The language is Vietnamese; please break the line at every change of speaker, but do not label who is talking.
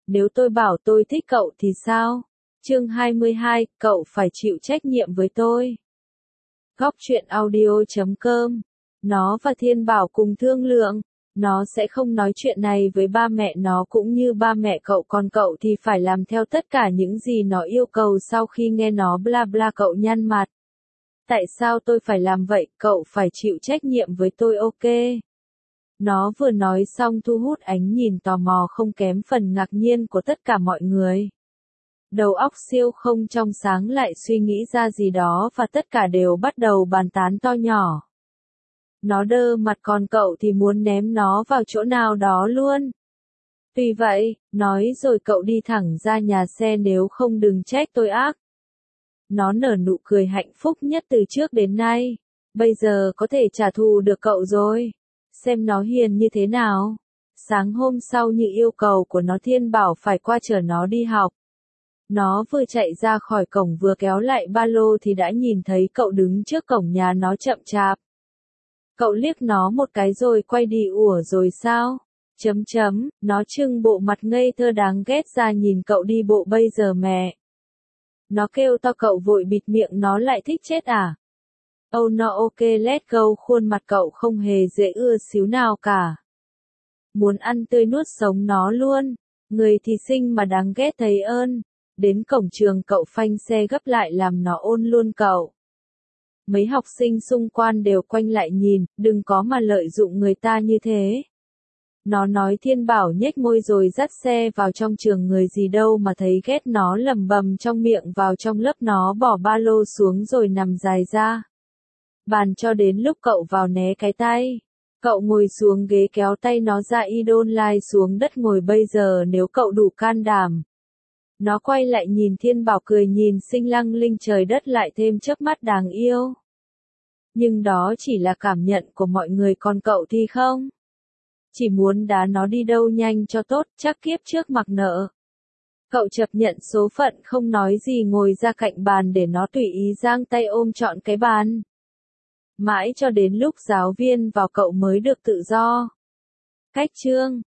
nếu tôi bảo tôi thích cậu thì sao? Chương 22, cậu phải chịu trách nhiệm với tôi. Góc truyện audio.com. Nó và Thiên Bảo cùng thương lượng. Nó sẽ không nói chuyện này với ba mẹ nó cũng như ba mẹ cậu, còn cậu thì phải làm theo tất cả những gì nó yêu cầu. Sau khi nghe nó bla bla, cậu nhăn mặt. Tại sao tôi phải làm vậy? Cậu phải chịu trách nhiệm với tôi, ok? Nó vừa nói xong thu hút ánh nhìn tò mò không kém phần ngạc nhiên của tất cả mọi người. Đầu óc siêu không trong sáng lại suy nghĩ ra gì đó và tất cả đều bắt đầu bàn tán to nhỏ. Nó đơ mặt, còn cậu thì muốn ném nó vào chỗ nào đó luôn. Tuy vậy, nói rồi cậu đi thẳng ra nhà xe, nếu không đừng trách tôi ác. Nó nở nụ cười hạnh phúc nhất từ trước đến nay. Bây giờ có thể trả thù được cậu rồi. Xem nó hiền như thế nào. Sáng hôm sau như yêu cầu của nó, Thiên Bảo phải qua chở nó đi học. Nó vừa chạy ra khỏi cổng vừa kéo lại ba lô thì đã nhìn thấy cậu đứng trước cổng nhà nó chậm chạp. Cậu liếc nó một cái rồi quay đi. Ủa rồi sao? Nó trưng bộ mặt ngây thơ đáng ghét ra nhìn cậu đi bộ. Bây giờ mẹ. Nó kêu to, cậu vội bịt miệng nó lại. Thích chết à? Oh no, ok let's go. Khuôn mặt cậu không hề dễ ưa xíu nào cả. Muốn ăn tươi nuốt sống nó luôn. Người thì xinh mà đáng ghét thấy ơn. Đến cổng trường cậu phanh xe gấp lại làm nó ôn luôn cậu. Mấy học sinh xung quanh đều quanh lại nhìn, đừng có mà lợi dụng người ta như thế. Nó nói. Thiên Bảo nhếch môi rồi dắt xe vào trong trường. Người gì đâu mà thấy ghét, nó lẩm bẩm trong miệng. Vào trong lớp nó bỏ ba lô xuống rồi nằm dài ra bàn cho đến lúc cậu vào né cái tay. Cậu ngồi xuống ghế kéo tay nó ra, idol lai xuống đất ngồi. Bây giờ nếu cậu đủ can đảm. Nó quay lại nhìn Thiên Bảo cười nhìn xinh lăng linh trời đất, lại thêm chớp mắt đáng yêu. Nhưng đó chỉ là cảm nhận của mọi người, còn cậu thì không. Chỉ muốn đá nó đi đâu nhanh cho tốt, chắc kiếp trước mặc nợ. Cậu chấp nhận số phận không nói gì, ngồi ra cạnh bàn để nó tùy ý giang tay ôm trọn cái bàn. Mãi cho đến lúc giáo viên vào cậu mới được tự do. Cách chương